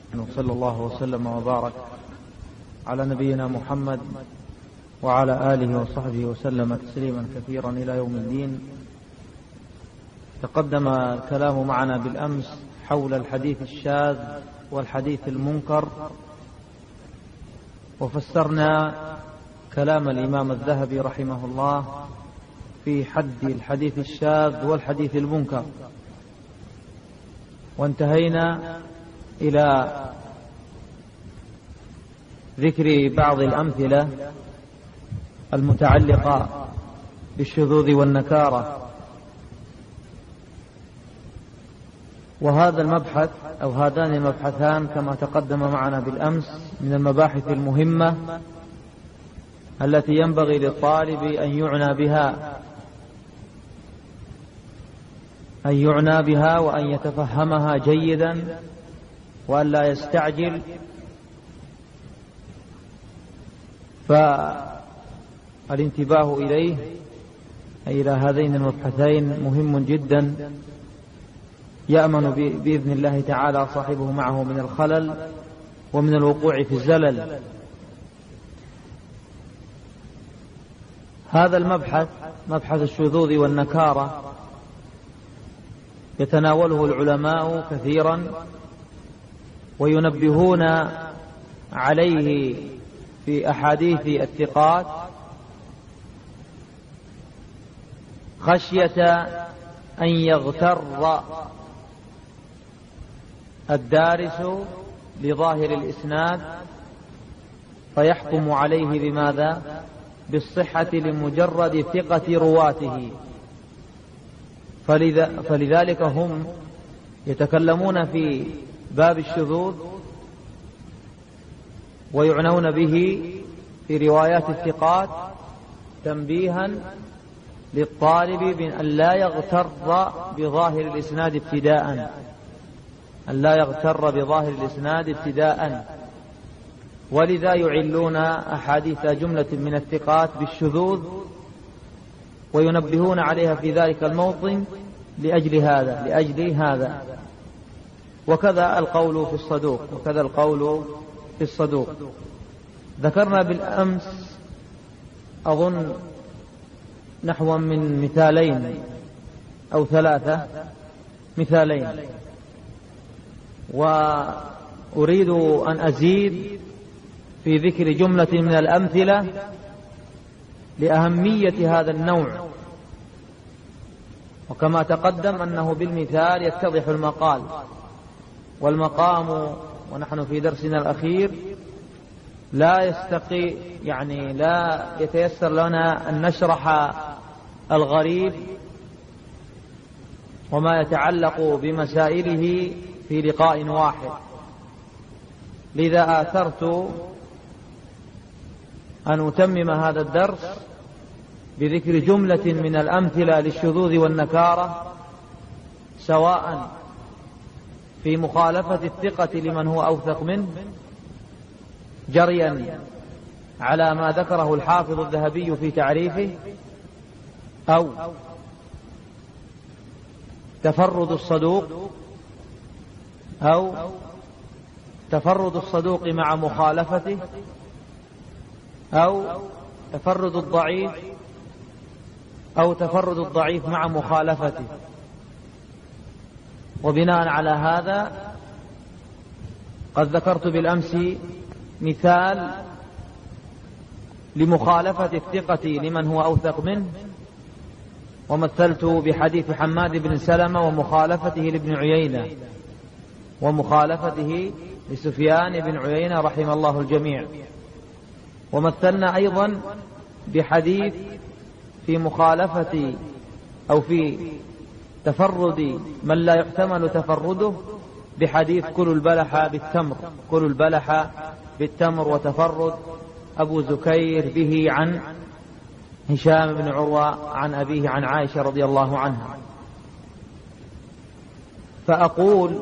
وصلى الله وسلم وبارك على نبينا محمد وعلى آله وصحبه وسلم تسليما كثيرا إلى يوم الدين. تقدم الكلام معنا بالأمس حول الحديث الشاذ والحديث المنكر، وفسرنا كلام الإمام الذهبي رحمه الله في حد الحديث الشاذ والحديث المنكر، وانتهينا إلى ذكر بعض الأمثلة المتعلقة بالشذوذ والنكارة. وهذا المبحث أو هذان المبحثان كما تقدم معنا بالأمس من المباحث المهمة التي ينبغي للطالب أن يعنى بها وأن يتفهمها جيدا وأن لا يستعجل. فالانتباه إليه أي إلى هذين المبحثين مهم جدا، يأمن بإذن الله تعالى صاحبه معه من الخلل ومن الوقوع في الزلل. هذا المبحث مبحث الشذوذ والنكارة يتناوله العلماء كثيرا وينبهون عليه في أحاديث الثقات خشية أن يغتر الدارس لظاهر الإسناد فيحكم عليه بماذا؟ بالصحة لمجرد ثقة رواته. فلذلك هم يتكلمون في باب الشذوذ ويعنون به في روايات الثقات تنبيها للطالب بأن لا يغتر بظاهر الإسناد ابتداء، ولذا يعلون أحاديث جملة من الثقات بالشذوذ وينبهون عليها في ذلك الموطن لأجل هذا. وكذا القول في الصدوق. ذكرنا بالأمس أظن نحو من مثالين أو 3 مثالين، وأريد أن أزيد في ذكر جملة من الأمثلة لأهمية هذا النوع. وكما تقدم أنه بالمثال يتضح المقال، والمقام ونحن في درسنا الأخير لا يتيسر لنا أن نشرح الغريب وما يتعلق بمسائله في لقاء واحد، لذا آثرت أن أتمم هذا الدرس بذكر جملة من الأمثلة للشذوذ والنكارة، سواء في مخالفة الثقة لمن هو أوثق منه جريا على ما ذكره الحافظ الذهبي في تعريفه، أو تفرد الصدوق مع مخالفته، أو تفرد الضعيف مع مخالفته. وبناء على هذا قد ذكرت بالأمس مثال لمخالفة الثقة لمن هو أوثق منه، ومثلت بحديث حماد بن سلمة ومخالفته لابن عيينة ومخالفته لسفيان بن عيينة رحم الله الجميع. ومثلنا أيضا بحديث في مخالفة أو في تفرد من لا يحتمل تفرده بحديث كل البلح بالتمر، وتفرد أبو زكير به عن هشام بن عروة عن أبيه عن عائشة رضي الله عنها. فأقول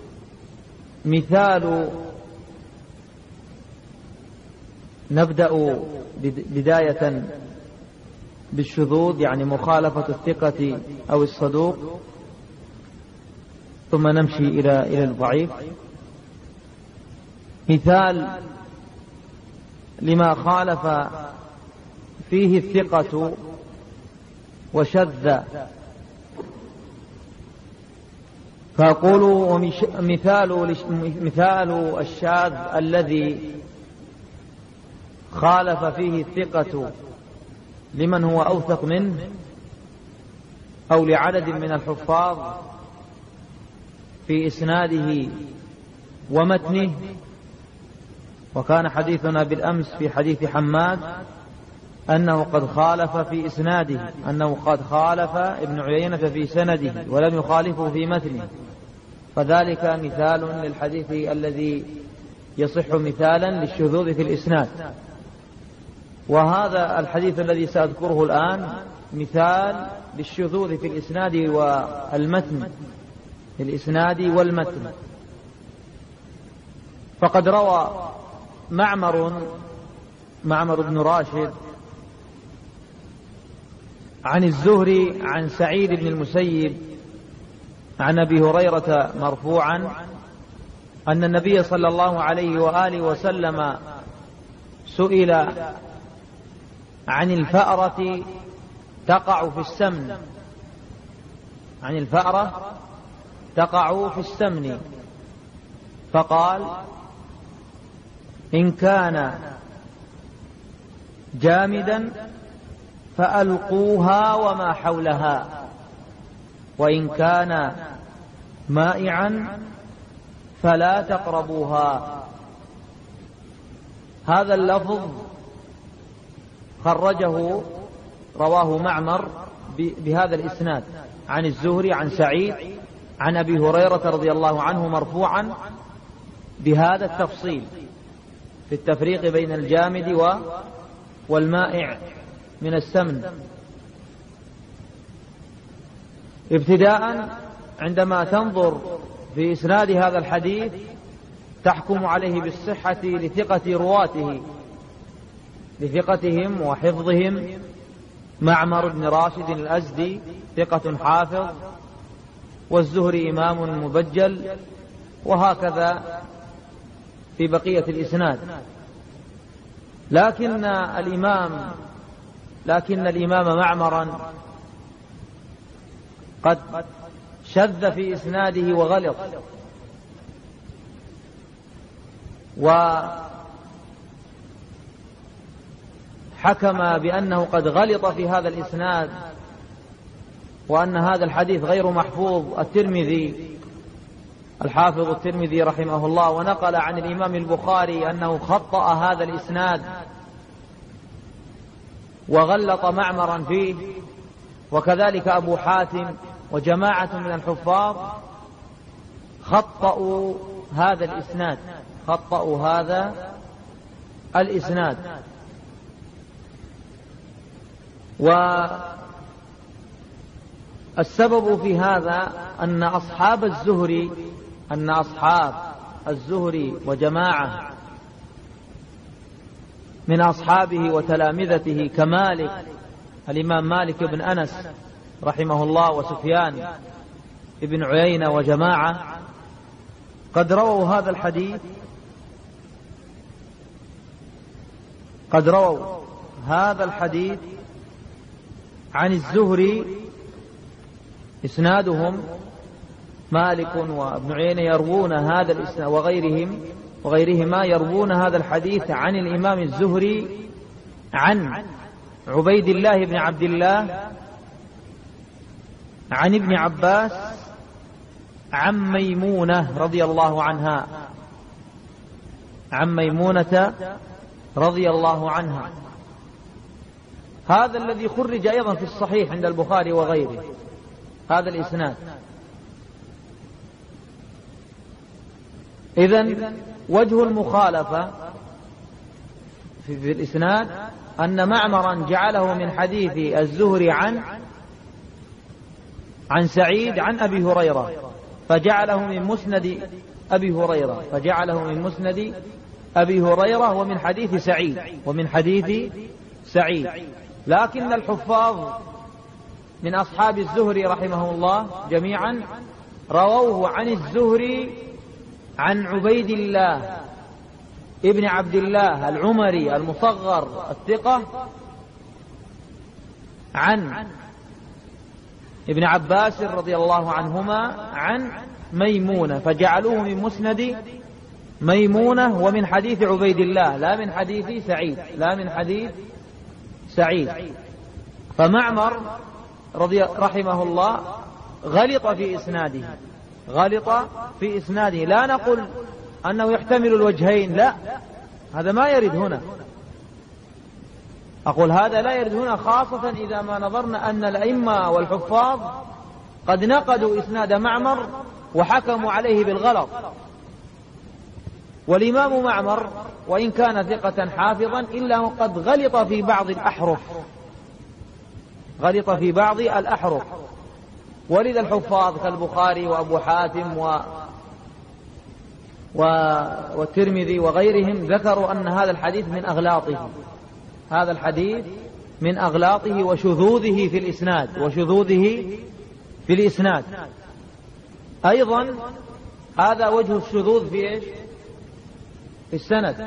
مثال، نبدأ بداية بالشذوذ يعني مخالفة الثقة أو الصدوق، ثم نمشي إلى الضعيف. مثال لما خالف فيه الثقة وشذ، فأقول مثال الشاذ الذي خالف فيه الثقة لمن هو أوثق منه أو لعدد من الحفاظ في إسناده ومتنه. وكان حديثنا بالأمس في حديث حماد أنه قد خالف في إسناده، أنه قد خالف ابن عيينة في سنده ولم يخالفه في متنه، فذلك مثال للحديث الذي يصح مثالا للشذوذ في الإسناد. وهذا الحديث الذي سأذكره الآن مثال للشذوذ في الإسناد والمتن، في الإسناد والمتن. فقد روى معمر بن راشد عن الزهري عن سعيد بن المسيب عن أبي هريرة مرفوعا أن النبي صلى الله عليه وآله وسلم سئل عن الفأرة تقع في السمن، عن الفأرة تقع في السمن، فقال: إن كان جامدا فألقوها وما حولها، وإن كان مائعا فلا تقربوها. هذا اللفظ خرجه رواه معمر بهذا الإسناد عن الزهري عن سعيد عن أبي هريرة رضي الله عنه مرفوعا بهذا التفصيل في التفريق بين الجامد والمائع من السمن. ابتداء عندما تنظر في إسناد هذا الحديث تحكم عليه بالصحة لثقة رواته، لثقتهم وحفظهم. معمر بن راشد الأزدي ثقة حافظ، والزهري إمام مبجل، وهكذا في بقية الإسناد. لكن الإمام معمرا قد شذ في إسناده وغلط، وحكم بأنه قد غلط في هذا الإسناد، وأن هذا الحديث غير محفوظ. الحافظ الترمذي رحمه الله ونقل عن الإمام البخاري أنه خطأ هذا الإسناد وغلط معمرا فيه، وكذلك أبو حاتم وجماعة من الحفاظ خطأوا هذا الإسناد. والسبب في هذا أن أصحاب الزهري وجماعة من أصحابه وتلامذته كمالك، الإمام مالك بن أنس رحمه الله، وسفيان ابن عيينة وجماعة، قد رووا هذا الحديث عن الزهري. إسنادهم مالك وابن عيينة يروون هذا الإسناد، وغيرهما يروون هذا الحديث عن الإمام الزهري عن عبيد الله بن عبد الله عن ابن عباس عن ميمونة رضي الله عنها، هذا الذي خرج أيضا في الصحيح عند البخاري وغيره، هذا الإسناد. إذن وجه المخالفة في الإسناد أن معمرا جعله من حديث الزهري عن سعيد عن أبي هريرة، فجعله من مسند أبي هريرة ومن حديث سعيد. لكن الحفاظ من أصحاب الزهري رحمه الله جميعا رووه عن الزهري عن عبيد الله ابن عبد الله العمري المصغر الثقة عن ابن عباس رضي الله عنهما عن ميمونة، فجعلوه من مسند ميمونة ومن حديث عبيد الله لا من حديث سعيد، لا من حديث سعيد. فمعمر رحمه الله غلط في إسناده، غلط في إسناده. لا نقول أنه يحتمل الوجهين، لا، هذا ما يرد هنا. أقول هذا لا يرد هنا، خاصة إذا ما نظرنا أن الأئمة والحفاظ قد نقدوا إسناد معمر وحكموا عليه بالغلط. والإمام معمر وإن كان ثقة حافظا إلا قد غلط في بعض الأحرف، غلط في بعض الأحرف. ولذا الحفاظ كالبخاري وأبو حاتم والترمذي وغيرهم ذكروا أن هذا الحديث من أغلاطه، هذا الحديث من أغلاطه وشذوذه في الإسناد، وشذوذه في الإسناد. أيضا هذا وجه الشذوذ في إيش؟ في السند.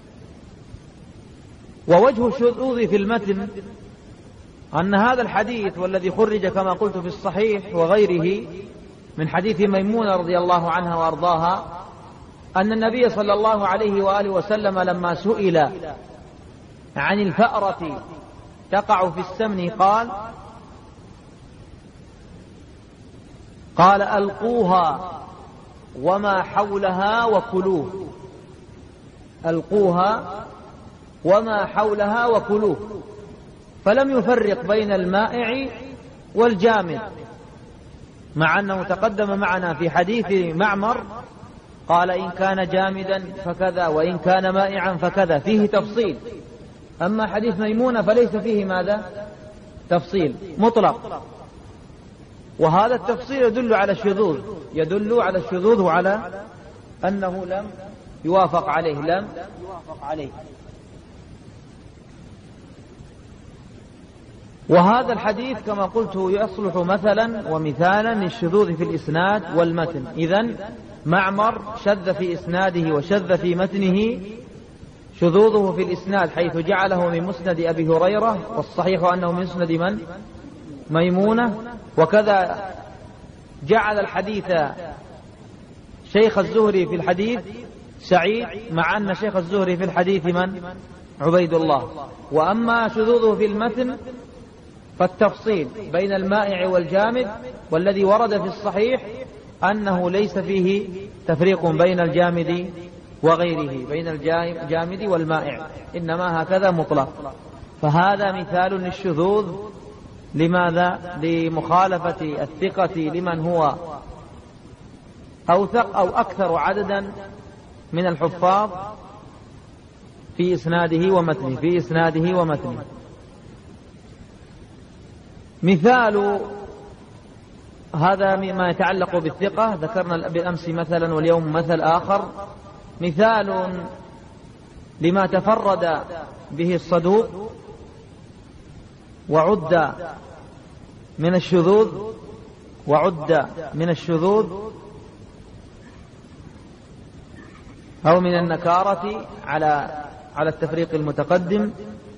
ووجه الشذوذ في المتن أن هذا الحديث والذي خرج كما قلت في الصحيح وغيره من حديث ميمونة رضي الله عنها وأرضاها أن النبي صلى الله عليه وآله وسلم لما سئل عن الفأرة تقع في السمن قال ألقوها وما حولها وكلوه، ألقوها وما حولها وكلوه، فلم يفرق بين المائع والجامد، مع أنه تقدم معنا في حديث معمر قال إن كان جامدا فكذا وإن كان مائعا فكذا، فيه تفصيل. أما حديث ميمونة فليس فيه ماذا؟ تفصيل مطلق. وهذا التفصيل يدل على الشذوذ، يدل على الشذوذ وعلى أنه لم يوافق عليه، لم يوافق عليه. وهذا الحديث كما قلت يصلح مثلا ومثالا للشذوذ في الإسناد والمتن. إذن معمر شذ في إسناده وشذ في متنه، شذوذه في الإسناد حيث جعله من مسند أبي هريرة، والصحيح أنه من مسند من؟ ميمونة. وكذا جعل الحديث شيخ الزهري في الحديث سعيد، مع أن شيخ الزهري في الحديث من؟ عبيد الله. وأما شذوذه في المتن فالتفصيل بين المائع والجامد، والذي ورد في الصحيح أنه ليس فيه تفريق بين الجامد وغيره، بين الجامد والمائع، إنما هكذا مطلق. فهذا مثال للشذوذ. لماذا؟ لمخالفة الثقة لمن هو أوثق أو أكثر عددا من الحفاظ في إسناده ومتنه، في إسناده ومتنه. مثال هذا مما يتعلق بالثقة، ذكرنا بالأمس مثلا واليوم مثل آخر. مثال لما تفرد به الصدوق وعد من الشذوذ، وعد من الشذوذ أو من النكارة على التفريق المتقدم،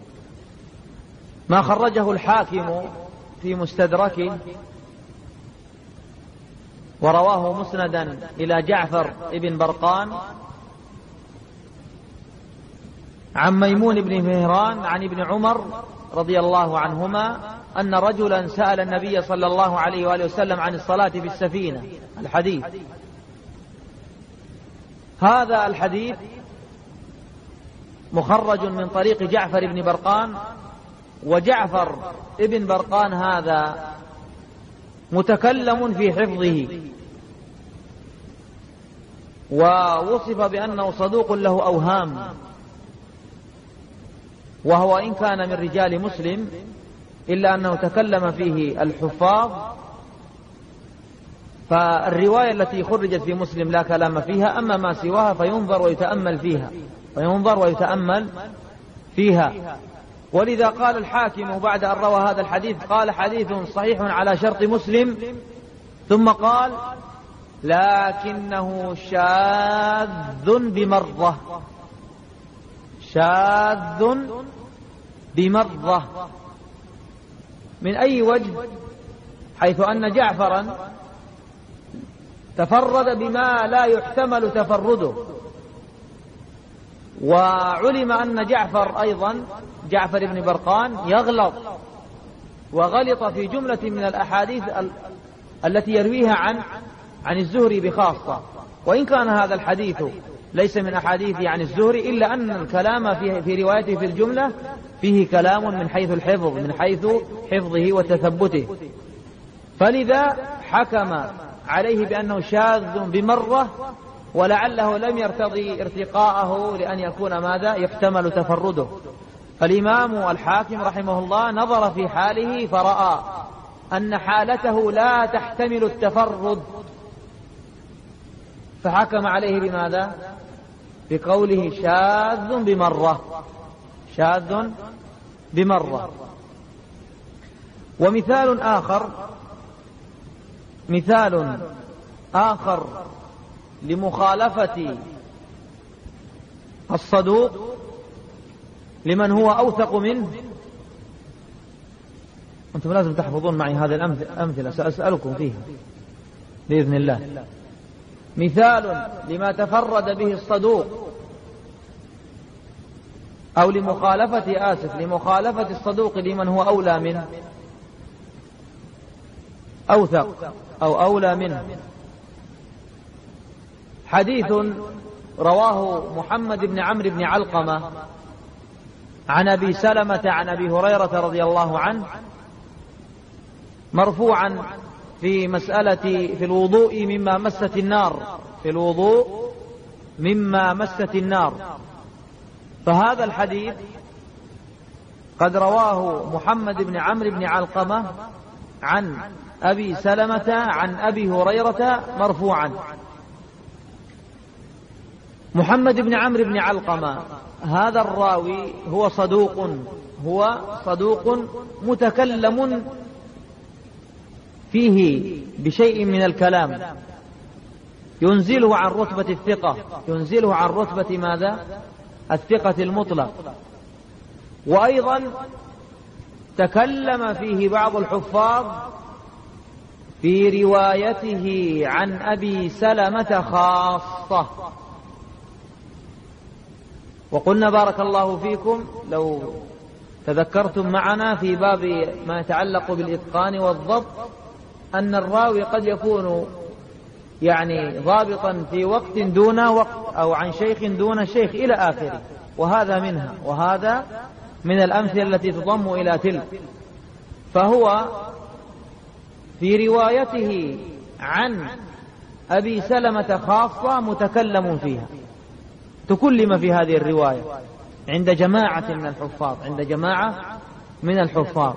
ما خرجه الحاكم في مستدركه ورواه مسندا إلى جعفر ابن برقان عن ميمون بن مهران عن ابن عمر رضي الله عنهما أن رجلا سأل النبي صلى الله عليه وآله وسلم عن الصلاة في السفينة. الحديث هذا الحديث مخرج من طريق جعفر بن برقان، وجعفر ابن برقان هذا متكلم في حفظه، ووصف بأنه صدوق له أوهام، وهو إن كان من رجال مسلم إلا أنه تكلم فيه الحفاظ. فالرواية التي خرجت في مسلم لا كلام فيها، أما ما سواها فينظر ويتأمل فيها، فينظر ويتأمل فيها. ولذا قال الحاكم بعد أن روى هذا الحديث قال حديث صحيح على شرط مسلم، ثم قال لكنه شاذ بمرة، شاذ بمرة. من أي وجه؟ حيث أن جعفرا تفرد بما لا يحتمل تفرده، وعلم أن جعفر أيضا جعفر بن برقان يغلط، وغلط في جملة من الأحاديث التي يرويها عن الزهري بخاصة، وإن كان هذا الحديث ليس من أحاديث عن الزهري، إلا أن الكلام في روايته في الجملة فيه كلام من حيث الحفظ، من حيث حفظه وتثبته، فلذا حكم عليه بأنه شاذ بمرة، ولعله لم يرتضي ارتقاءه لأن يكون ماذا يحتمل تفرده. فالإمام الحاكم رحمه الله نظر في حاله فرأى أن حالته لا تحتمل التفرد، فحكم عليه بماذا؟ بقوله شاذ بمرة، شاذ بمرة. ومثال آخر لمخالفة الصدوق لمن هو أوثق منه، أنتم لازم تحفظون معي هذه الأمثلة سأسألكم فيها بإذن الله. مثال لما تفرد به الصدوق أو لمخالفة الصدوق لمن هو أولى منه، أوثق أو أولى منه. حديث رواه محمد بن عمرو بن علقمة عن أبي سلمة عن أبي هريرة رضي الله عنه مرفوعا في مسألة في الوضوء مما مست النار، في الوضوء مما مست النار. فهذا الحديث قد رواه محمد بن عمرو بن علقمة عن أبي سلمة عن أبي هريرة مرفوعا. محمد بن عمرو بن علقمة هذا الراوي هو صدوق متكلم فيه بشيء من الكلام ينزله عن رتبة الثقة، ينزله عن رتبة ماذا؟ الثقة المطلق. وأيضا تكلم فيه بعض الحفاظ في روايته عن أبي سلمة خاصة. وقلنا بارك الله فيكم لو تذكرتم معنا في باب ما يتعلق بالإتقان والضبط أن الراوي قد يكون يعني ضابطا في وقت دون وقت أو عن شيخ دون شيخ إلى آخره، وهذا منها، وهذا من الأمثلة التي تضم إلى تلك. فهو في روايته عن أبي سلمة خاصة متكلم فيها، تكلم في هذه الرواية عند جماعة من الحفاظ.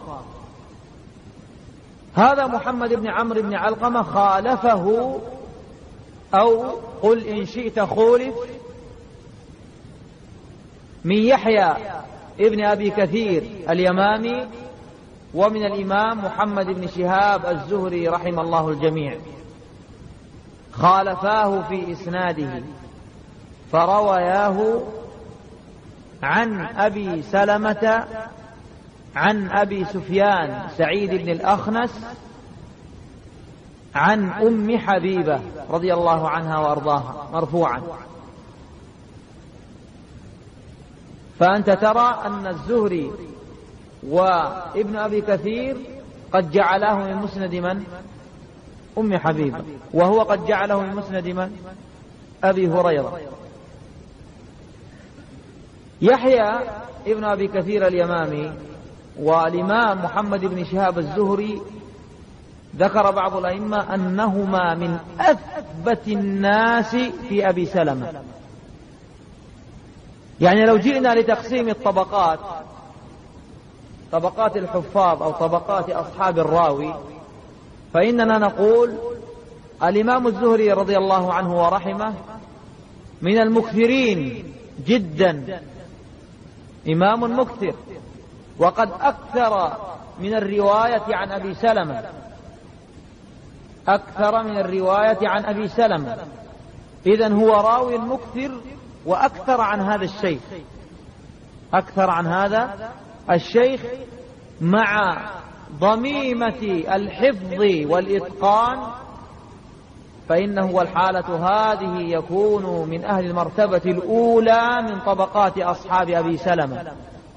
هذا محمد بن عمرو بن علقمة خالفه، أو قل إن شئت خولف، من يحيى ابن أبي كثير اليمامي ومن الإمام محمد بن شهاب الزهري رحم الله الجميع، خالفاه في إسناده فروياه عن أبي سلمة عن أبي سفيان سعيد بن الأخنس عن أم حبيبة رضي الله عنها وأرضاها مرفوعا. فأنت ترى أن الزهري وابن أبي كثير قد جعله من مسند من؟ أم حبيبة، وهو قد جعله من مسند من؟ أبي هريرة. يحيى ابن أبي كثير اليمامي والإمام محمد بن شهاب الزهري ذكر بعض الأئمة أنهما من أثبت الناس في أبي سلمة. يعني لو جئنا لتقسيم الطبقات، طبقات الحفاظ أو طبقات أصحاب الراوي، فإننا نقول الإمام الزهري رضي الله عنه ورحمه من المكثرين جدا، إمام مكثر، وقد أكثر من الرواية عن أبي سلمة، أكثر من الرواية عن أبي سلمة. إذن هو راوي مكثر وأكثر عن هذا الشيء. أكثر عن هذا الشيخ مع ضميمة الحفظ والإتقان، فإنه والحالة هذه يكون من أهل المرتبة الأولى من طبقات أصحاب أبي سلمة.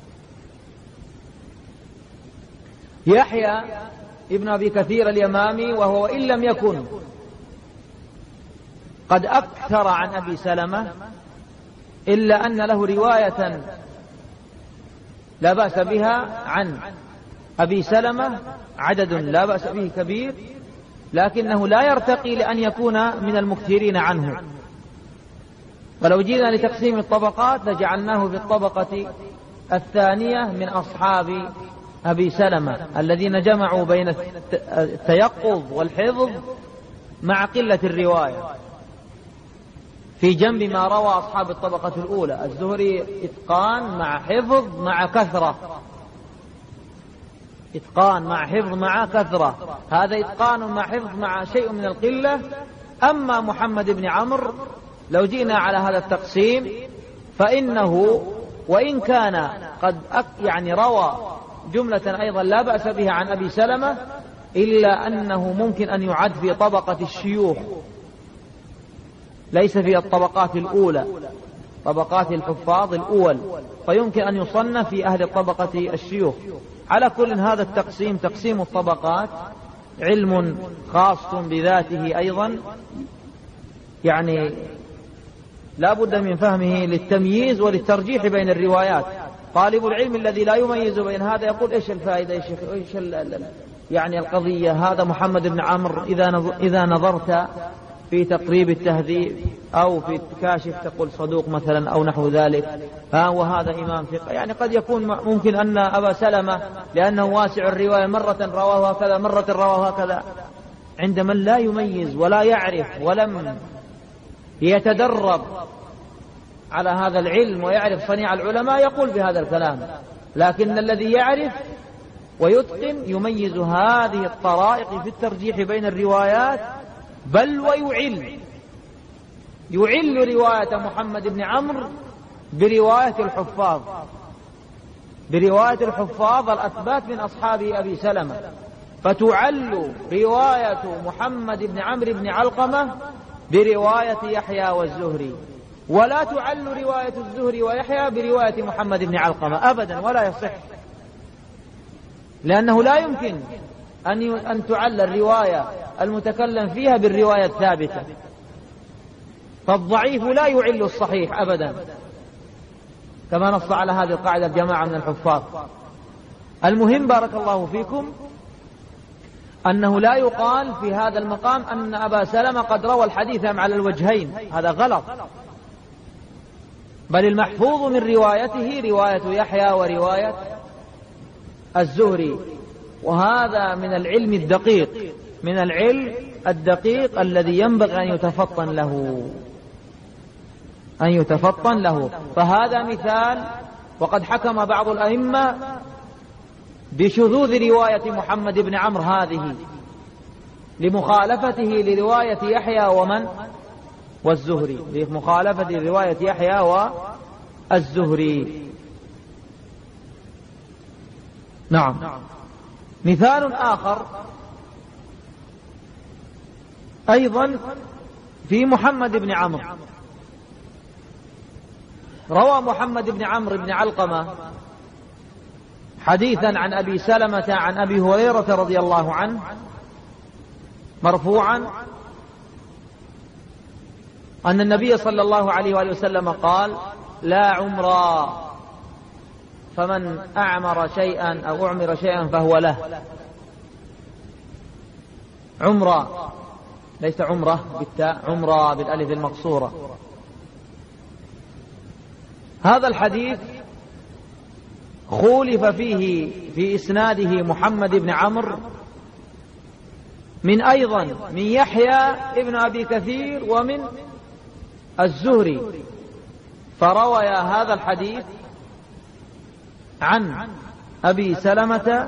يحيى ابن أبي كثير اليمامي، وهو إن لم يكن قد أكثر عن أبي سلمة إلا أن له رواية لا بأس بها عن أبي سلمة، عدد لا بأس به كبير، لكنه لا يرتقي لأن يكون من المكثرين عنه. ولو جينا لتقسيم الطبقات لجعلناه في الطبقة الثانية من أصحاب أبي سلمة، الذين جمعوا بين التيقظ والحفظ مع قلة الرواية، في جنب ما روى أصحاب الطبقة الأولى. الزهري إتقان مع حفظ مع كثرة، إتقان مع حفظ مع كثرة، هذا إتقان مع حفظ مع شيء من القلة. أما محمد بن عمرو لو جئنا على هذا التقسيم فإنه وإن كان قد يعني روى جملة أيضا لا بأس بها عن أبي سلمة، إلا أنه ممكن أن يعد في طبقة الشيوخ، ليس في الطبقات الأولى، طبقات الحفاظ الأول، فيمكن أن يصنف في أهل طبقة الشيوخ. على كل هذا التقسيم، تقسيم الطبقات علم خاص بذاته أيضا، يعني لا بد من فهمه للتمييز وللترجيح بين الروايات. طالب العلم الذي لا يميز بين هذا يقول إيش الفائدة، إيش يعني القضية. هذا محمد بن عمرو إذا نظرت في تقريب التهذيب أو في كاشف تقول صدوق مثلا أو نحو ذلك، وهذا إمام ثقة. يعني قد يكون ممكن أن أبا سلمة لأنه واسع الرواية مرة رواه هكذا مرة رواه هكذا، عند من لا يميز ولا يعرف ولم يتدرب على هذا العلم ويعرف صنيع العلماء يقول بهذا الكلام. لكن الذي يعرف ويتقن يميز هذه الطرائق في الترجيح بين الروايات، بل ويعل رواية محمد بن عمرو برواية الحفاظ الأثبات من أصحاب أبي سلمة، فتعل رواية محمد بن عمرو بن علقمة برواية يحيى والزهري، ولا تعل رواية الزهري ويحيى برواية محمد بن علقمة أبدا، ولا يصح، لأنه لا يمكن أن تعل الرواية المتكلم فيها بالرواية الثابتة، فالضعيف لا يعل الصحيح أبدا، كما نص على هذه القاعدة جماعة من الحفاظ. المهم بارك الله فيكم أنه لا يقال في هذا المقام أن أبا سلمة قد روى الحديث على الوجهين، هذا غلط، بل المحفوظ من روايته رواية يحيى ورواية الزهري، وهذا من العلم الدقيق الذي ينبغي أن يتفطن له. فهذا مثال، وقد حكم بعض الأئمة بشذوذ رواية محمد بن عمرو هذه لمخالفته لرواية يحيى والزهري، لمخالفة رواية يحيى والزهري. نعم. مثال آخر أيضا في محمد بن عمرو، روى محمد بن عمرو بن علقمة حديثا عن أبي سلمة عن أبي هريرة رضي الله عنه مرفوعا أن النبي صلى الله عليه وآله وسلم قال: لا عمرا، فمن أعمر شيئا أو أعمر شيئا فهو له. عمرة ليس عمرة بالتاء، عمرة بالألف المقصورة. هذا الحديث خولف فيه في إسناده محمد بن عمرو أيضا من يحيى ابن أبي كثير ومن الزهري، فروى هذا الحديث عن أبي سلمة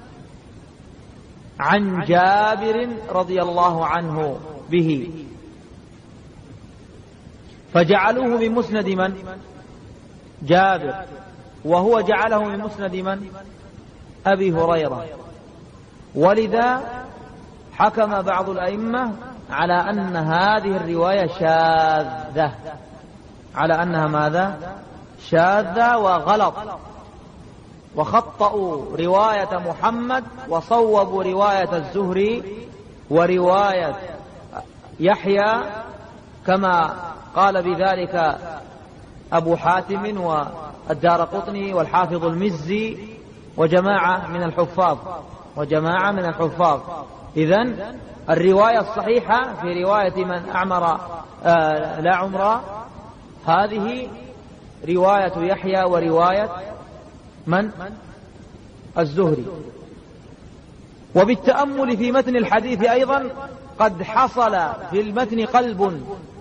عن جابر رضي الله عنه به، فجعلوه من مسند من؟ جابر، وهو جعله من مسند من؟ أبي هريرة. ولذا حكم بعض الأئمة على أن هذه الرواية شاذة، على أنها ماذا؟ شاذة وغلط، وخطأوا رواية محمد وصوبوا رواية الزهري ورواية يحيى كما قال بذلك أبو حاتم والدارقطني والحافظ المزي وجماعة من الحفاظ. إذن الرواية الصحيحة في رواية من أعمر لا عمر هذه رواية يحيى ورواية من؟ الزهري. وبالتأمل في متن الحديث أيضا قد حصل في المتن قلب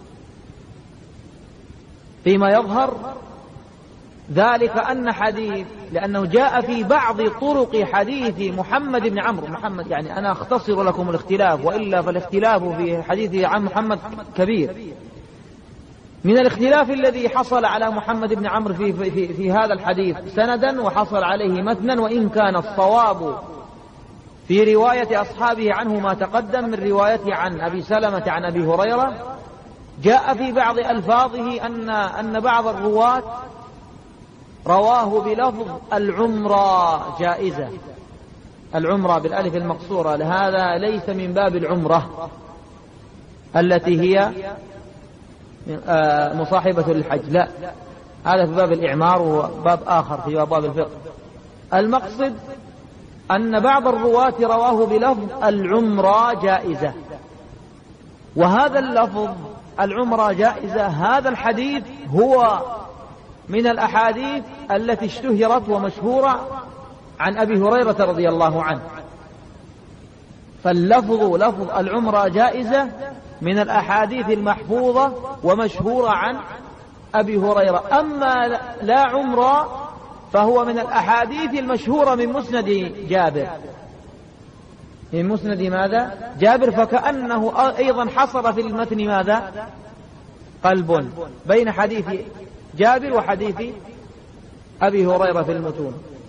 فيما يظهر، ذلك أن حديث، لأنه جاء في بعض طرق حديث محمد بن عمرو، محمد يعني أنا أختصر لكم الاختلاف، وإلا فالاختلاف في حديث عن محمد كبير. من الاختلاف الذي حصل على محمد بن عمرو في هذا الحديث سندا وحصل عليه متنا، وإن كان الصواب في رواية أصحابه عنه ما تقدم من روايته عن أبي سلمة عن أبي هريرة، جاء في بعض ألفاظه أن بعض الرواة رواه بلفظ العمرة جائزة، العمرة بالألف المقصورة، لهذا ليس من باب العمرة التي هي مصاحبة للحج، لا، هذا في باب الإعمار وباب آخر في باب الفقه. المقصد أن بعض الرواة رواه بلفظ العمرة جائزة، وهذا اللفظ العمرة جائزة هذا الحديث هو من الأحاديث التي اشتهرت ومشهورة عن أبي هريرة رضي الله عنه. فاللفظ لفظ العمرة جائزة من الأحاديث المحفوظة ومشهورة عن أبي هريرة. أما لا عمرة فهو من الأحاديث المشهورة من مسند جابر، من مسند ماذا؟ جابر. فكأنه أيضا حصل في المتن ماذا؟ قلب بين حديث جابر وحديث أبي هريرة في المتون.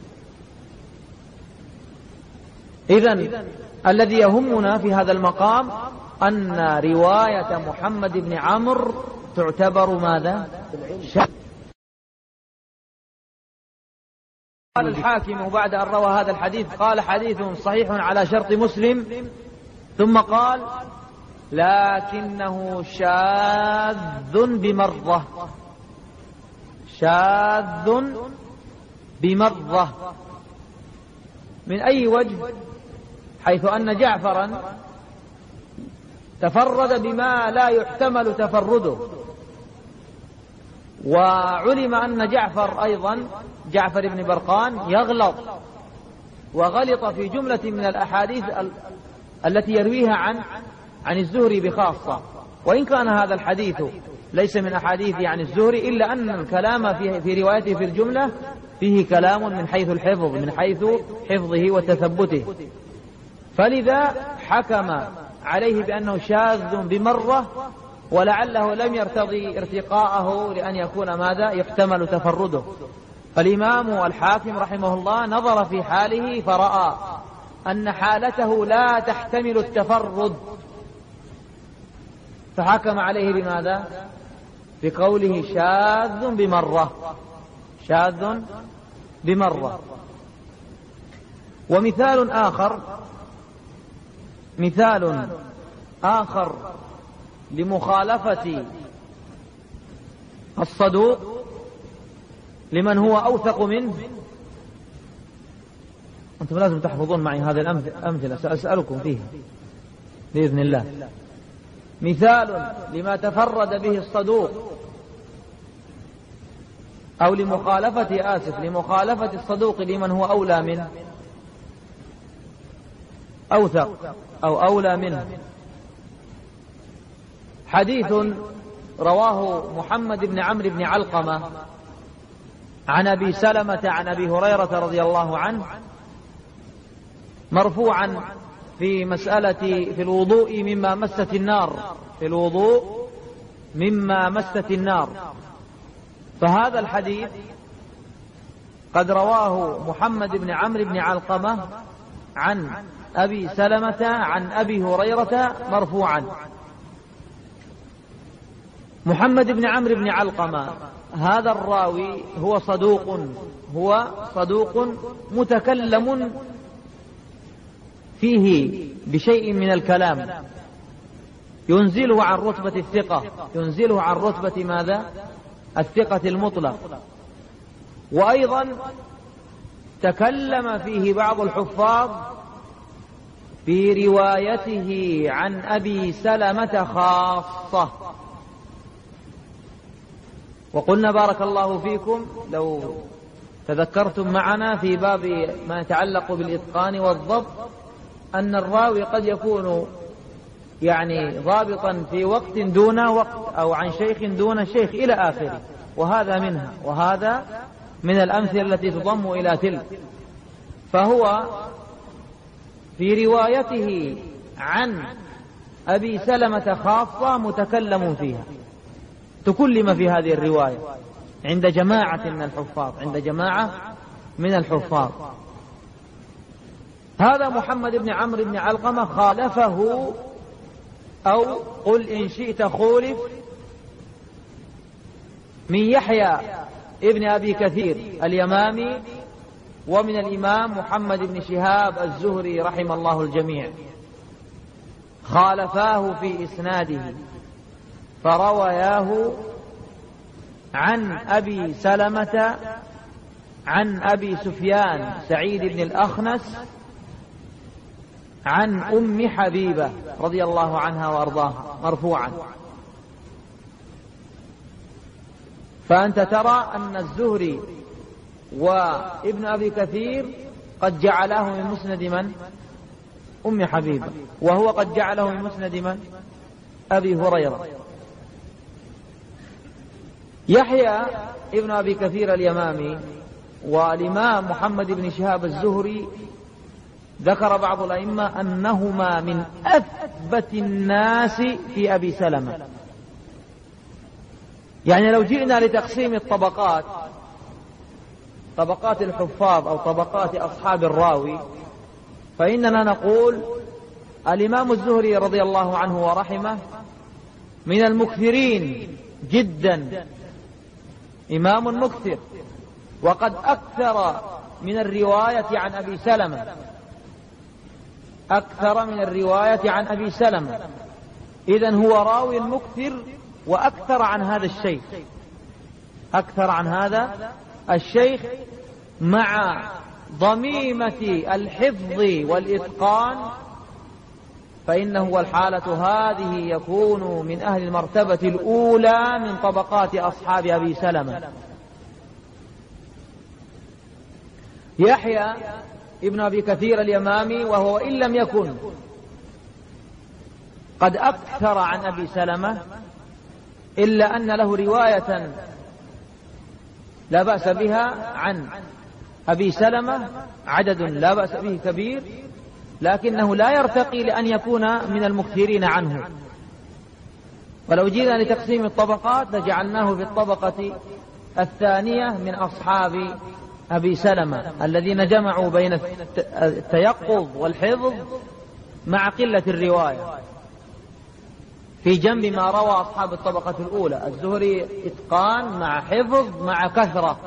إذن الذي يهمنا في هذا المقام أن رواية محمد بن عمرو تعتبر ماذا؟ قال الحاكم بعد أن روى هذا الحديث قال حديث صحيح على شرط مسلم، ثم قال لكنه شاذ بمرة، شاذ بمرة. من أي وجه؟ حيث أن جعفرا تفرد بما لا يحتمل تفرده، وعلم أن جعفر أيضا جعفر بن برقان يغلط، وغلط في جملة من الأحاديث التي يرويها عن الزهري بخاصة، وإن كان هذا الحديث ليس من أحاديث عن الزهري، إلا أن الكلام في روايته في الجملة فيه كلام من حيث الحفظ، من حيث حفظه وتثبته، فلذا حكم عليه بأنه شاذ بمرة، ولعله لم يرتضي ارتقاءه لأن يكون ماذا؟ يحتمل تفرده. فالإمام الحاكم رحمه الله نظر في حاله فرأى أن حالته لا تحتمل التفرد، فحكم عليه بماذا؟ بقوله شاذ بمرة، شاذ بمرة. ومثال آخر لمخالفة الصدوق لمن هو أوثق منه، أنتم لازم تحفظون معي هذه الأمثلة سأسألكم فيها بإذن الله. مثال لما تفرد به الصدوق أو لمخالفة الصدوق لمن هو أولى منه، أوثق أو أولى منه. حديث رواه محمد بن عمرو بن علقمة عن أبي سلمة عن أبي هريرة رضي الله عنه مرفوعا في مسألة في الوضوء مما مست النار، في الوضوء مما مست النار. فهذا الحديث قد رواه محمد بن عمرو بن علقمة عن أبي سلمة عن أبي هريرة مرفوعا. محمد بن عمرو بن علقمة هذا الراوي هو صدوق متكلم فيه بشيء من الكلام ينزله عن رتبة الثقة، ينزله عن رتبة ماذا؟ الثقة المطلق. وأيضا تكلم فيه بعض الحفاظ في روايته عن أبي سلمة خاصة. وقلنا بارك الله فيكم لو تذكرتم معنا في باب ما يتعلق بالإتقان والضبط أن الراوي قد يكون يعني ضابطا في وقت دون وقت أو عن شيخ دون شيخ إلى آخره، وهذا منها، وهذا من الأمثلة التي تضم إلى تلك. فهو في روايته عن أبي سلمة خاصة متكلم فيها، تكلم في هذه الرواية عند جماعة من الحفاظ. هذا محمد بن عمرو بن علقمة خالفه، أو قل إن شئت خولف، من يحيى ابن أبي كثير اليمامي ومن الإمام محمد بن شهاب الزهري رحم الله الجميع، خالفاه في إسناده فروياه عن أبي سلمة عن أبي سفيان سعيد بن الأخنس عن أم حبيبة رضي الله عنها وأرضاها مرفوعا. فأنت ترى أن الزهري وابن أبي كثير قد جعله من مسند من؟ أم حبيبة، وهو قد جعله من مسند من؟ أبي هريرة. يحيى ابن أبي كثير اليمامي والإمام محمد بن شهاب الزهري ذكر بعض الأئمة أنهما من أثبت الناس في أبي سلمة. يعني لو جئنا لتقسيم الطبقات، طبقات الحفاظ أو طبقات أصحاب الراوي، فإننا نقول الإمام الزهري رضي الله عنه ورحمه من المكثرين جدا، إمام مكثر، وقد أكثر من الرواية عن أبي سلمة، أكثر من الرواية عن أبي سلمة. إذن هو راوي مكثر وأكثر عن هذا الشيخ، أكثر عن هذا الشيخ، مع ضميمة الحفظ والإتقان، فإنه والحالة هذه يكون من أهل المرتبة الأولى من طبقات أصحاب أبي سلمة. يحيى ابن أبي كثير اليمامي وهو إن لم يكن قد أكثر عن أبي سلمة إلا أن له رواية لا بأس بها عن أبي سلمة، عدد لا بأس به كبير، لكنه لا يرتقي لأن يكون من المكثرين عنه. ولو جينا لتقسيم الطبقات لجعلناه في الطبقة الثانية من أصحاب أبي سلمة الذين جمعوا بين التيقظ والحفظ مع قلة الرواية، في جنب ما روى أصحاب الطبقة الأولى. الزهري إتقان مع حفظ مع كثرة،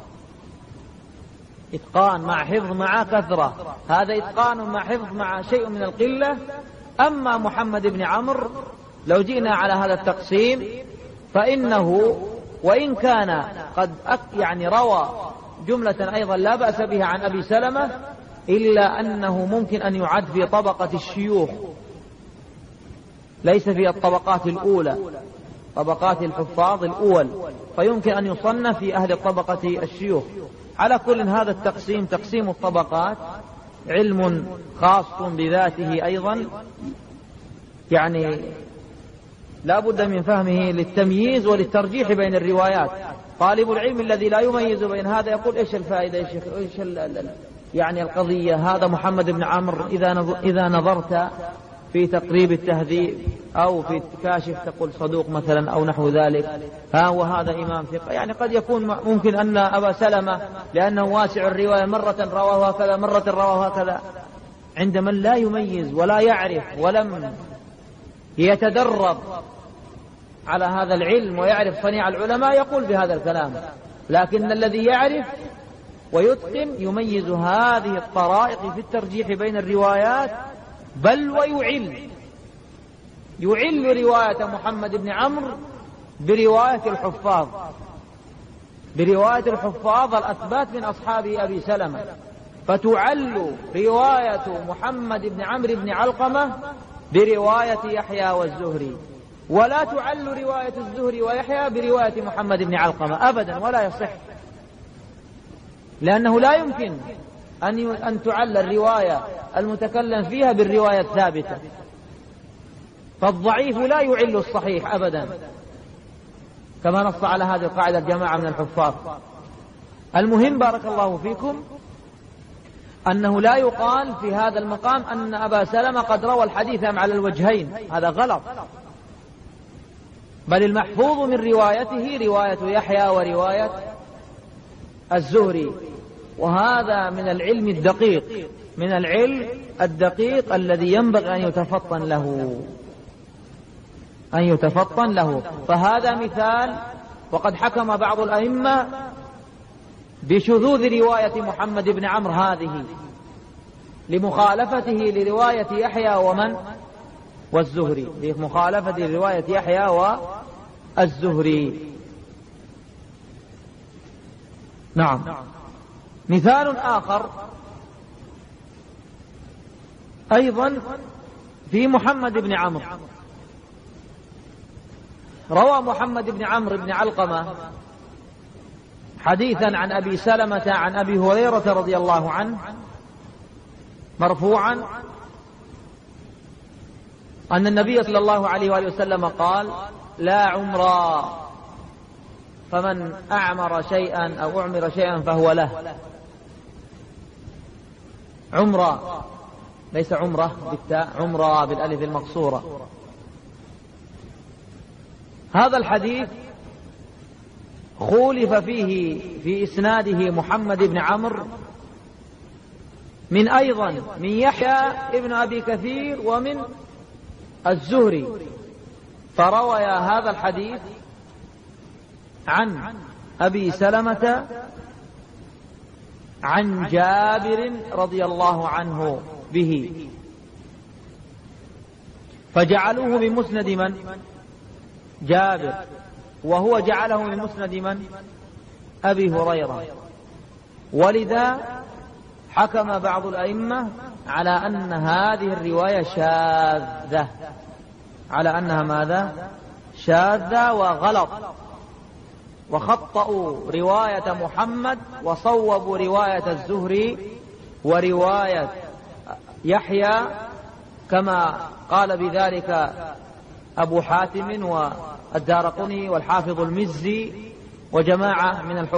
إتقان مع حفظ مع كثرة، هذا إتقان مع حفظ مع شيء من القلة. أما محمد بن عمرو لو جئنا على هذا التقسيم فإنه وإن كان قد يعني روى جملة أيضا لا بأس بها عن أبي سلمة، إلا أنه ممكن أن يعد في طبقة الشيوخ، ليس في الطبقات الأولى، طبقات الحفاظ الأول، فيمكن أن يصنف في أهل طبقة الشيوخ. على كل هذا التقسيم، تقسيم الطبقات علم خاص بذاته أيضا، يعني لا بد من فهمه للتمييز وللترجيح بين الروايات. طالب العلم الذي لا يميز بين هذا يقول إيش الفائدة يا شيخ، إيش يعني القضية. هذا محمد بن عمرو إذا نظرت في تقريب التهذيب أو في كاشف تقول صدوق مثلا أو نحو ذلك، وهذا إمام ثقة. يعني قد يكون ممكن أن أبا سلمة لأنه واسع الرواية مرة رواه هكذا مرة رواه هكذا، عند من لا يميز ولا يعرف ولم يتدرب على هذا العلم ويعرف صنيع العلماء يقول بهذا الكلام، لكن الذي يعرف ويتقن يميز هذه الطرائق في الترجيح بين الروايات، بل يعل رواية محمد بن عمرو برواية الحفاظ الأثبات من أصحاب أبي سلمة، فتعل رواية محمد بن عمرو بن علقمة برواية يحيى والزهري، ولا تعل رواية الزهري ويحيى برواية محمد بن علقمة أبدا، ولا يصح، لأنه لا يمكن أن تعل الرواية المتكلم فيها بالرواية الثابتة، فالضعيف لا يعل الصحيح أبدا، كما نص على هذه القاعدة الجماعة من الحفاظ. المهم بارك الله فيكم أنه لا يقال في هذا المقام أن أبا سلمة قد روى الحديث على الوجهين، هذا غلط، بل المحفوظ من روايته رواية يحيى ورواية الزهري، وهذا من العلم الدقيق الذي ينبغي أن يتفطن له. فهذا مثال، وقد حكم بعض الأئمة بشذوذ رواية محمد بن عمرو هذه لمخالفته لرواية يحيى والزهري، لمخالفة رواية يحيى والزهري. نعم. مثال آخر أيضا في محمد بن عمرو، روى محمد بن عمرو بن علقمة حديثا عن أبي سلمة عن أبي هريرة رضي الله عنه مرفوعا أن النبي صلى الله عليه وآله وسلم قال: لا عمرا، فمن أعمر شيئا أو أعمر شيئا فهو له. عمرة ليس عمرة بالتاء، عمرة بالألف المقصورة. هذا الحديث خولف فيه في إسناده محمد بن عمرو من يحيى ابن أبي كثير ومن الزهري، فروى هذا الحديث عن أبي سلمة عن جابر رضي الله عنه به، فجعلوه من مسند من؟ جابر، وهو جعله من مسند من؟ أبي هريرة. ولذا حكم بعض الأئمة على أن هذه الرواية شاذة، على أنها ماذا؟ شاذة وغلط، وخطأوا رواية محمد وصوبوا رواية الزهري ورواية يحيى، كما قال بذلك أبو حاتم والدارقطني والحافظ المزي وجماعة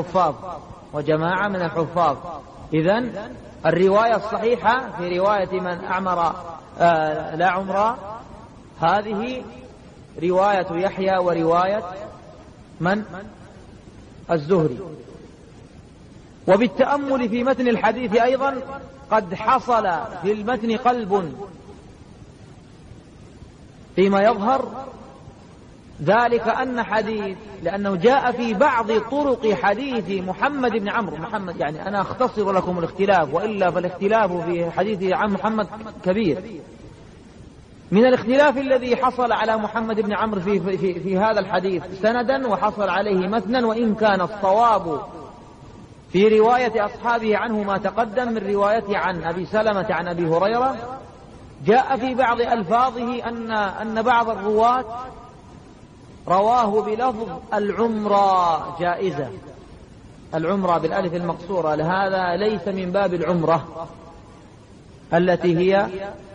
من الحفاظ. إذن الرواية الصحيحة في رواية من أعمر لا عمر هذه رواية يحيى ورواية من؟ الزهري. وبالتأمل في متن الحديث أيضا قد حصل في المتن قلب فيما يظهر، ذلك أن حديث، لأنه جاء في بعض طرق حديث محمد بن عمرو، يعني أنا أختصر لكم الاختلاف، وإلا فالاختلاف في حديث عن محمد كبير. من الاختلاف الذي حصل على محمد بن عمرو في هذا الحديث سندا، وحصل عليه متنا، وإن كان الصواب في رواية أصحابه عنه ما تقدم من روايته عن أبي سلمة عن أبي هريرة، جاء في بعض ألفاظه أن بعض الرواة رواه بلفظ العمرة جائزة، العمرة بالألف المقصورة، لهذا ليس من باب العمرة التي هي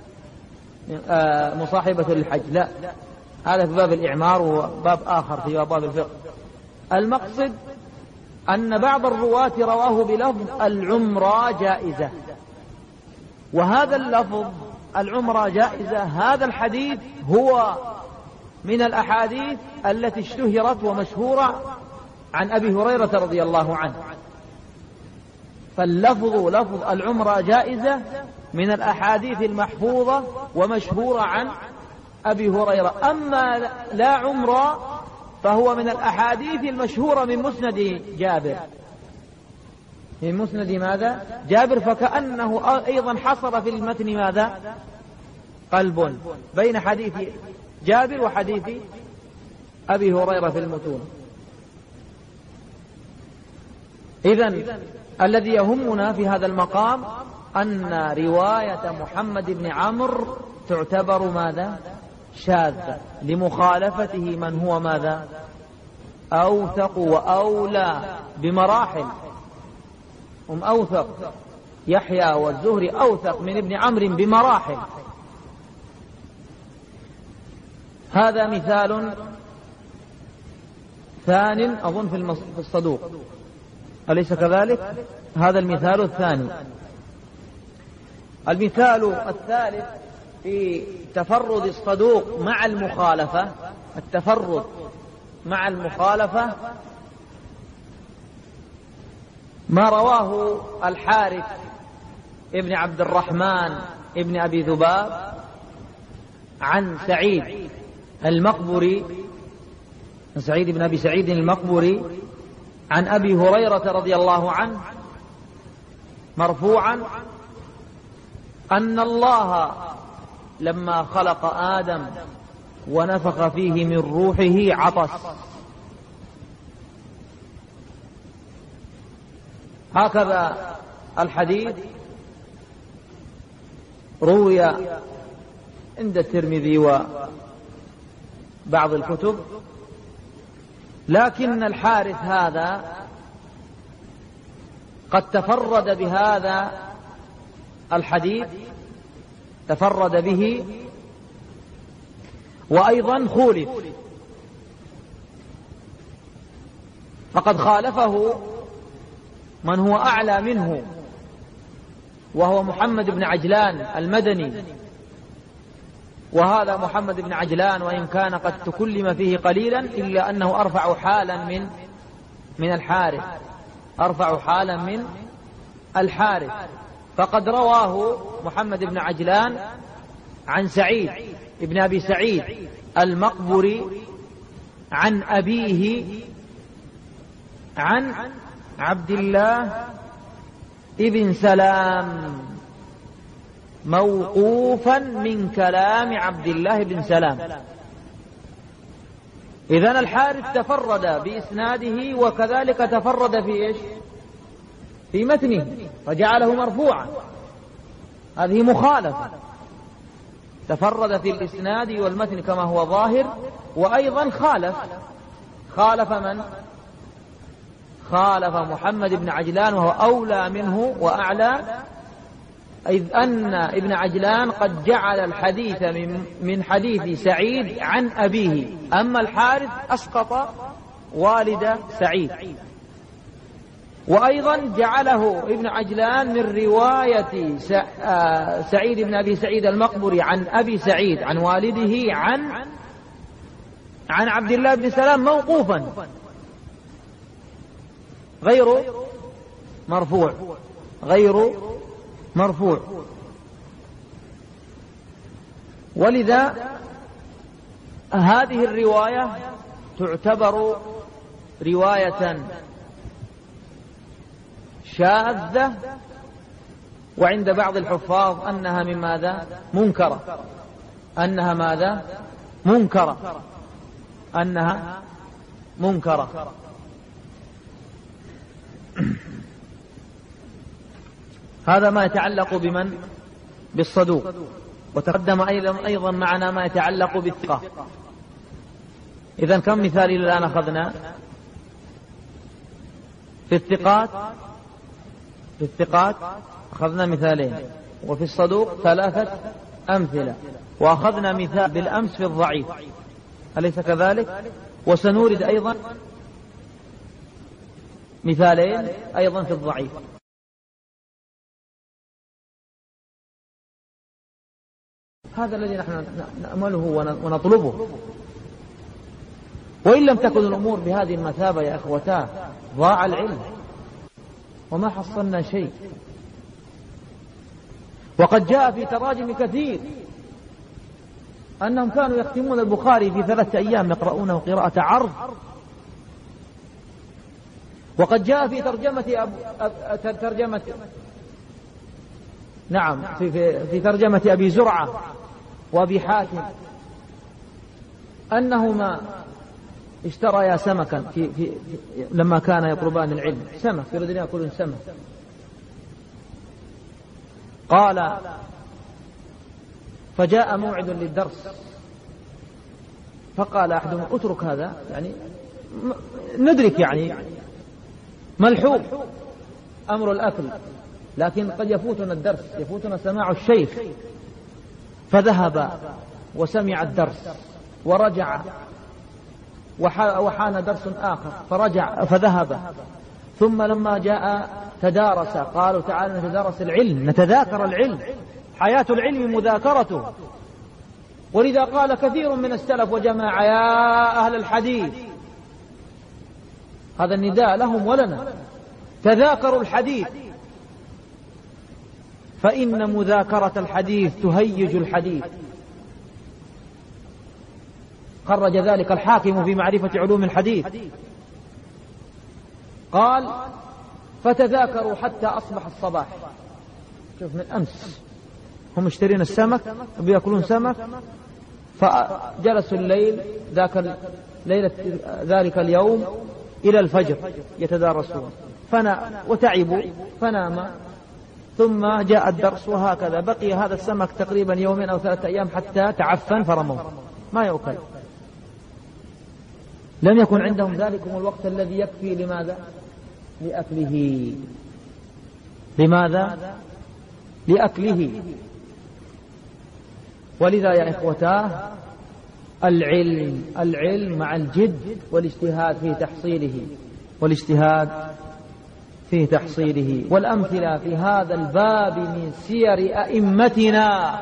مصاحبة للحج، لا، هذا في باب الإعمار وباب آخر في باب الفقه. المقصد أن بعض الرواة رواه بلفظ العمرة جائزة، وهذا اللفظ العمرة جائزة، هذا الحديث هو من الأحاديث التي اشتهرت ومشهورة عن أبي هريرة رضي الله عنه. فاللفظ لفظ العمرة جائزة من الأحاديث المحفوظة ومشهورة عن أبي هريرة. أما لا عمرة فهو من الأحاديث المشهورة من مسند جابر، من مسند ماذا؟ جابر. فكأنه أيضا حصر في المتن ماذا؟ قلب بين حديث جابر وحديث أبي هريرة في المتون. إذن الذي يهمنا في هذا المقام أن رواية محمد بن عمرو تعتبر ماذا؟ شاذة، لمخالفته من هو ماذا؟ أوثق وأولى بمراحل. هم أوثق، يحيى والزهري أوثق من ابن عمرو بمراحل. هذا مثال ثان أظن في الصدوق، أليس كذلك؟ هذا المثال الثاني. المثال الثالث في تفرد الصدوق مع المخالفة، التفرد مع المخالفة، ما رواه الحارث ابن عبد الرحمن ابن أبي ذباب عن سعيد المقبري، سعيد بن أبي سعيد المقبري، عن أبي هريرة رضي الله عنه مرفوعا أن الله لما خلق آدم ونفخ فيه من روحه عطس. هكذا الحديث روي عند الترمذي وبعض الكتب، لكن الحارث هذا قد تفرد بهذا الحديث، تفرد به وأيضا خولف، فقد خالفه من هو أعلى منه وهو محمد بن عجلان المدني. وهذا محمد بن عجلان وإن كان قد تكلم فيه قليلا إلا أنه أرفع حالا من الحارث، أرفع حالا من الحارث. فقد رواه محمد بن عجلان عن سعيد ابن أبي سعيد المقبري عن أبيه عن عبد الله ابن سلام، موقوفا من كلام عبد الله بن سلام. إذن الحارث تفرد بإسناده وكذلك تفرد في إيش؟ في متنه، فجعله مرفوعا. هذه مخالفة، تفرد في الإسناد والمتن كما هو ظاهر، وأيضا خالف من؟ خالف محمد بن عجلان وهو أولى منه وأعلى، إذ أن ابن عجلان قد جعل الحديث من حديث سعيد عن أبيه، أما الحارث أسقط والد سعيد. وأيضا جعله ابن عجلان من رواية سعيد بن أبي سعيد المقبري عن أبي سعيد عن والده عن عبد الله بن سلام موقوفا غير مرفوع. ولذا هذه الرواية تعتبر رواية شاذة، وعند بعض الحفاظ أنها من ماذا؟ منكرة، أنها ماذا؟ منكرة. هذا ما يتعلق بمن؟ بالصدوق. وتقدم أيضا معنا ما يتعلق بالثقة. إذن كم مثال الآن أخذنا؟ في الثقات أخذنا مثالين، وفي الصدوق 3 أمثلة، وأخذنا مثال بالأمس في الضعيف، أليس كذلك؟ وسنورد أيضا مثالين أيضا في الضعيف. هذا الذي نحن نأمله ونطلبه. وإن لم تكن الأمور بهذه المثابة يا إخوتاه ضاع العلم وما حصلنا شيء. وقد جاء في تراجم كثير أنهم كانوا يختمون البخاري في 3 أيام يقرؤونه قراءة عرض. وقد جاء في ترجمة أبي زرعة وأبي حاتم أنهما اشتريا سمكا لما كان يطلبان العلم، سمك يريدون يأكلون سمك. قال فجاء موعد للدرس فقال أحدهم اترك هذا، يعني ندرك يعني ملحوظ أمر الأكل، لكن قد يفوتنا الدرس، يفوتنا سماع الشيخ. فذهب وسمع الدرس ورجع وحان درس آخر فرجع فذهب. ثم لما جاء تدارس، قالوا تعالى نتدارس العلم، نتذاكر العلم، حياة العلم مذاكرته. ولذا قال كثير من السلف وجماعة يا أهل الحديث، هذا النداء لهم ولنا، تذاكروا الحديث، فإن مذاكرة الحديث تهيج الحديث. خرج ذلك الحاكم في معرفة علوم الحديث. قال فتذاكروا حتى أصبح الصباح. شوف من أمس هم اشترين السمك بيأكلون سمك، فجلسوا الليل ذلك اليوم إلى الفجر يتدارسون وتعبوا فنام. ثم جاء الدرس، وهكذا بقي هذا السمك تقريبا 2 أو 3 أيام حتى تعفن فرموه، ما يؤكل. لم يكن عندهم ذلكم الوقت الذي يكفي لماذا؟ لأكله. لماذا؟ لأكله. ولذا يا إخوتاه العلم مع الجد والاجتهاد في تحصيله والأمثلة في هذا الباب من سير أئمتنا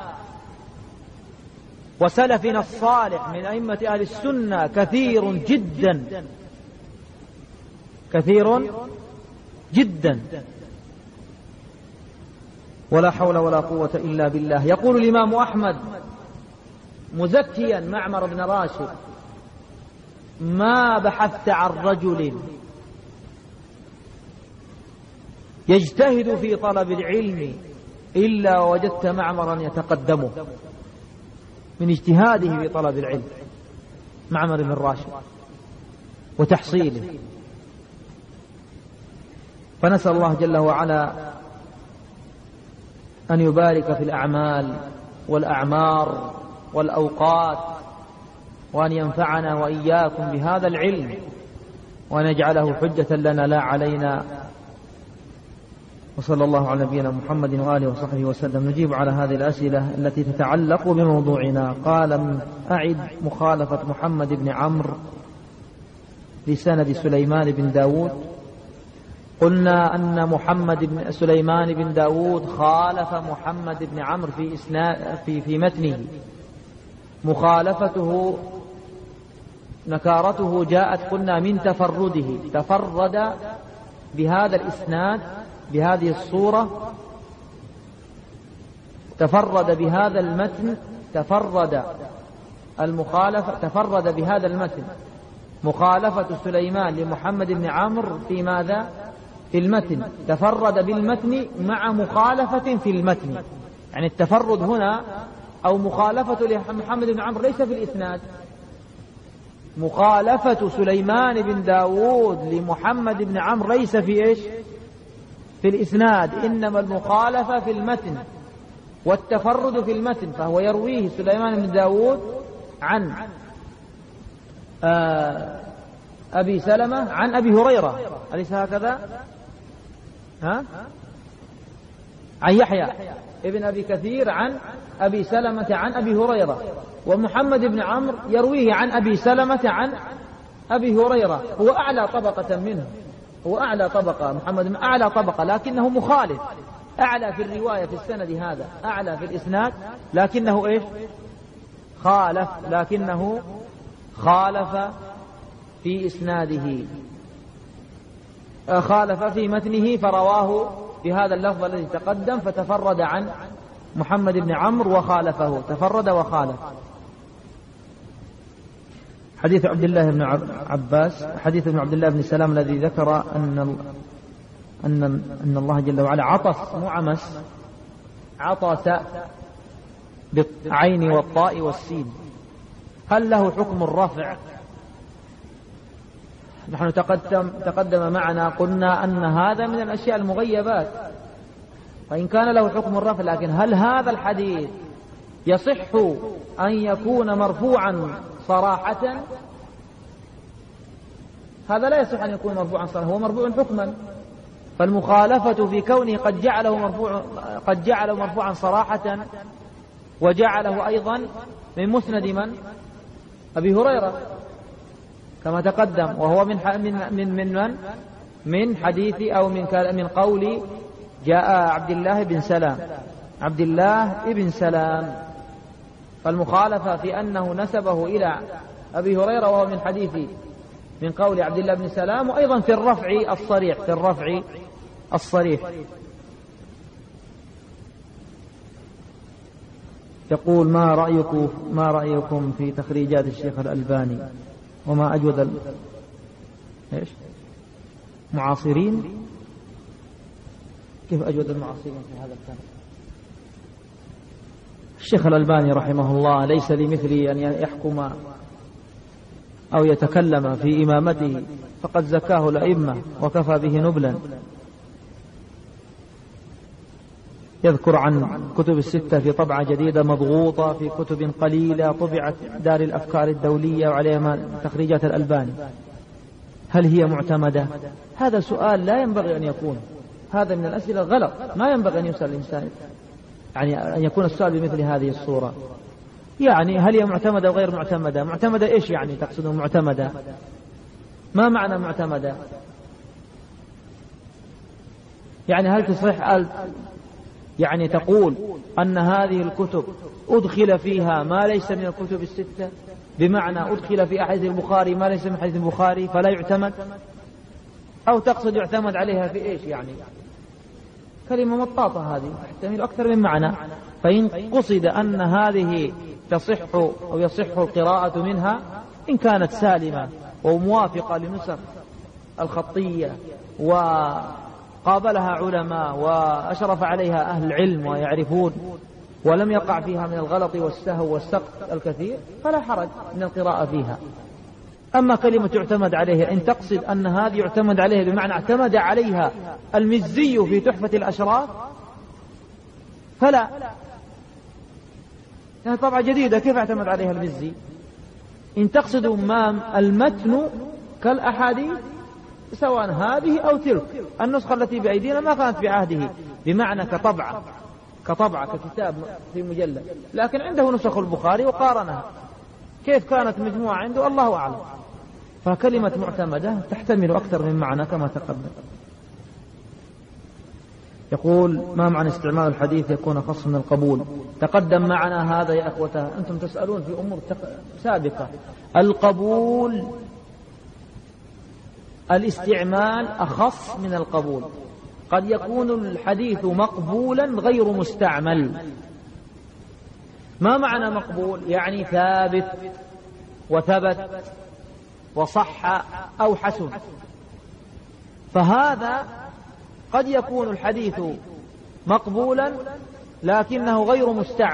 وسلفنا الصالح من أئمة أهل السنة كثير جدا ولا حول ولا قوة إلا بالله. يقول الإمام أحمد مزكيا معمر بن راشد: ما بحثت عن رجل يجتهد في طلب العلم إلا وجدت معمرا يتقدمه من اجتهاده في طلب العلم، معمر بن راشد، وتحصيله. فنسأل الله جل وعلا أن يبارك في الأعمال والأعمار والأوقات، وأن ينفعنا وإياكم بهذا العلم، وأن يجعله حجة لنا لا علينا. وصلى الله على نبينا محمد وآله وصحبه وسلم. نجيب على هذه الأسئلة التي تتعلق بموضوعنا. قال: أعد مخالفة محمد بن عمرو لسند سليمان بن داود. قلنا أن سليمان بن داود خالف محمد بن عمرو في متنه. مخالفته نكارته جاءت قلنا من تفرده، تفرد بهذا الإسناد بهذه الصورة، تفرد بهذا المتن، تفرد بهذا المتن مخالفة سليمان لمحمد بن عمرو في ماذا؟ في المتن. تفرد بالمتن مع مخالفة في المتن، يعني التفرد هنا أو مخالفة لمحمد بن عمرو ليس في الإسناد. مخالفة سليمان بن داود لمحمد بن عمرو ليس في إيش؟ في الإسناد، إنما المخالفة في المتن والتفرد في المتن. فهو يرويه سليمان بن داود عن أبي سلمة عن أبي هريرة، أليس هكذا؟ عن يحيى ابن أبي كثير عن أبي سلمة عن أبي هريرة. ومحمد بن عمرو يرويه عن أبي سلمة عن أبي هريرة. هو أعلى طبقة منه، هو أعلى طبقة، محمد أعلى طبقة، لكنه مخالف. أعلى في الرواية في السند هذا، أعلى في الإسناد، لكنه إيش؟ لكنه خالف في إسناده، خالف في متنه فرواه بهذا اللفظ الذي تقدم، فتفرد عن محمد بن عمرو وخالفه، تفرد وخالف. حديث عبد الله بن عباس، حديث ابن عبد الله بن سلام الذي ذكر أن الله جل وعلا عطس، مو عمس، عطس بالعين والطاء والسين، هل له حكم الرفع؟ نحن تقدم معنا قلنا أن هذا من الأشياء المغيبات، فإن كان له حكم الرفع، لكن هل هذا الحديث يصح أن يكون مرفوعا صراحة؟ هذا لا يصح أن يكون مرفوعا صراحة، هو مرفوع حكما، فالمخالفة في كونه قد جعله مرفوعا صراحة، وجعله أيضا من مسند من؟ أبي هريرة كما تقدم، وهو من حديث أو من قول جاء عبد الله بن سلام، فالمخالفة في أنه نسبه إلى أبي هريرة وهو من حديث من قول عبد الله بن سلام، وأيضا في الرفع الصريح. يقول ما رأيكم في تخريجات الشيخ الألباني، وما أجود معاصرين؟ كيف أجود المعاصرين في هذا الكلام؟ الشيخ الألباني رحمه الله ليس لمثلي أن يحكم أو يتكلم في إمامته، فقد زكاه الأئمة وكفى به نبلا. يذكر عن كتب الستة في طبعة جديدة مضغوطة، في كتب قليلة طبعت دار الأفكار الدولية وعليها تخريجات الألباني، هل هي معتمدة؟ هذا سؤال لا ينبغي أن يكون، هذا من الأسئلة غلط، ما ينبغي أن يسأل الإنسان، يعني أن يكون السؤال بمثل هذه الصورة. يعني هل هي معتمدة وغير معتمدة؟ معتمدة إيش يعني تقصد معتمدة؟ ما معنى معتمدة؟ يعني هل تصح يعني تقول أن هذه الكتب أدخل فيها ما ليس من الكتب الستة، بمعنى أدخل في أحاديث البخاري ما ليس من حديث البخاري فلا يعتمد، أو تقصد يعتمد عليها في إيش؟ يعني كلمة مطاطة هذه تحتمل أكثر من معنى. فإن قصد أن هذه تصح أو يصح القراءة منها إن كانت سالمة وموافقة لنسخ الخطية وقابلها علماء وأشرف عليها أهل العلم ويعرفون، ولم يقع فيها من الغلط والسهو والسقط الكثير، فلا حرج من القراءة فيها. أما كلمة يعتمد عليها إن تقصد أن هذه يعتمد عليها بمعنى اعتمد عليها المزي في تحفة الأشراف فلا، يعني طبعة جديدة كيف اعتمد عليها المزي؟ إن تقصد المتن كالأحاديث سواء هذه أو تلك، النسخة التي بأيدينا ما كانت بعهده، بمعنى كطبعة ككتاب في مجلد، لكن عنده نسخ البخاري وقارنها، كيف كانت مجموعة عنده الله أعلم. فكلمة معتمدة تحتمل أكثر من معنى كما تقدم. يقول ما معنى استعمال الحديث يكون خاص من القبول؟ تقدم معنا هذا يا أخوة، أنتم تسألون في أمور سابقة. القبول الاستعمال أخص من القبول، قد يكون الحديث مقبولا غير مستعمل. ما معنى مقبول؟ يعني ثابت وثبت وصح أو حسن، فهذا قد يكون الحديث مقبولا لكنه غير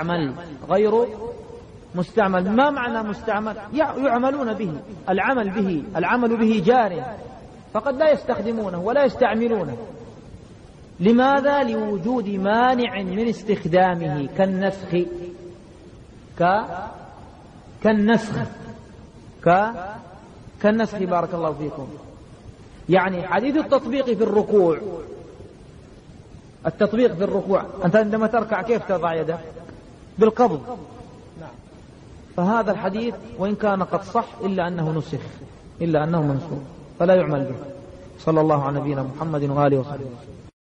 مستعمل. ما معنى مستعمل؟ يعملون به، العمل به جار، فقد لا يستخدمونه ولا يستعملونه. لماذا؟ لوجود مانع من استخدامه كالنسخ بارك الله فيكم. يعني حديث التطبيق في الركوع، أنت عندما تركع كيف تضع يدك؟ بالقبض. فهذا الحديث وإن كان قد صح إلا أنه منسوخ، فلا يعمل به. صلى الله على نبينا محمد وآله وصحبه.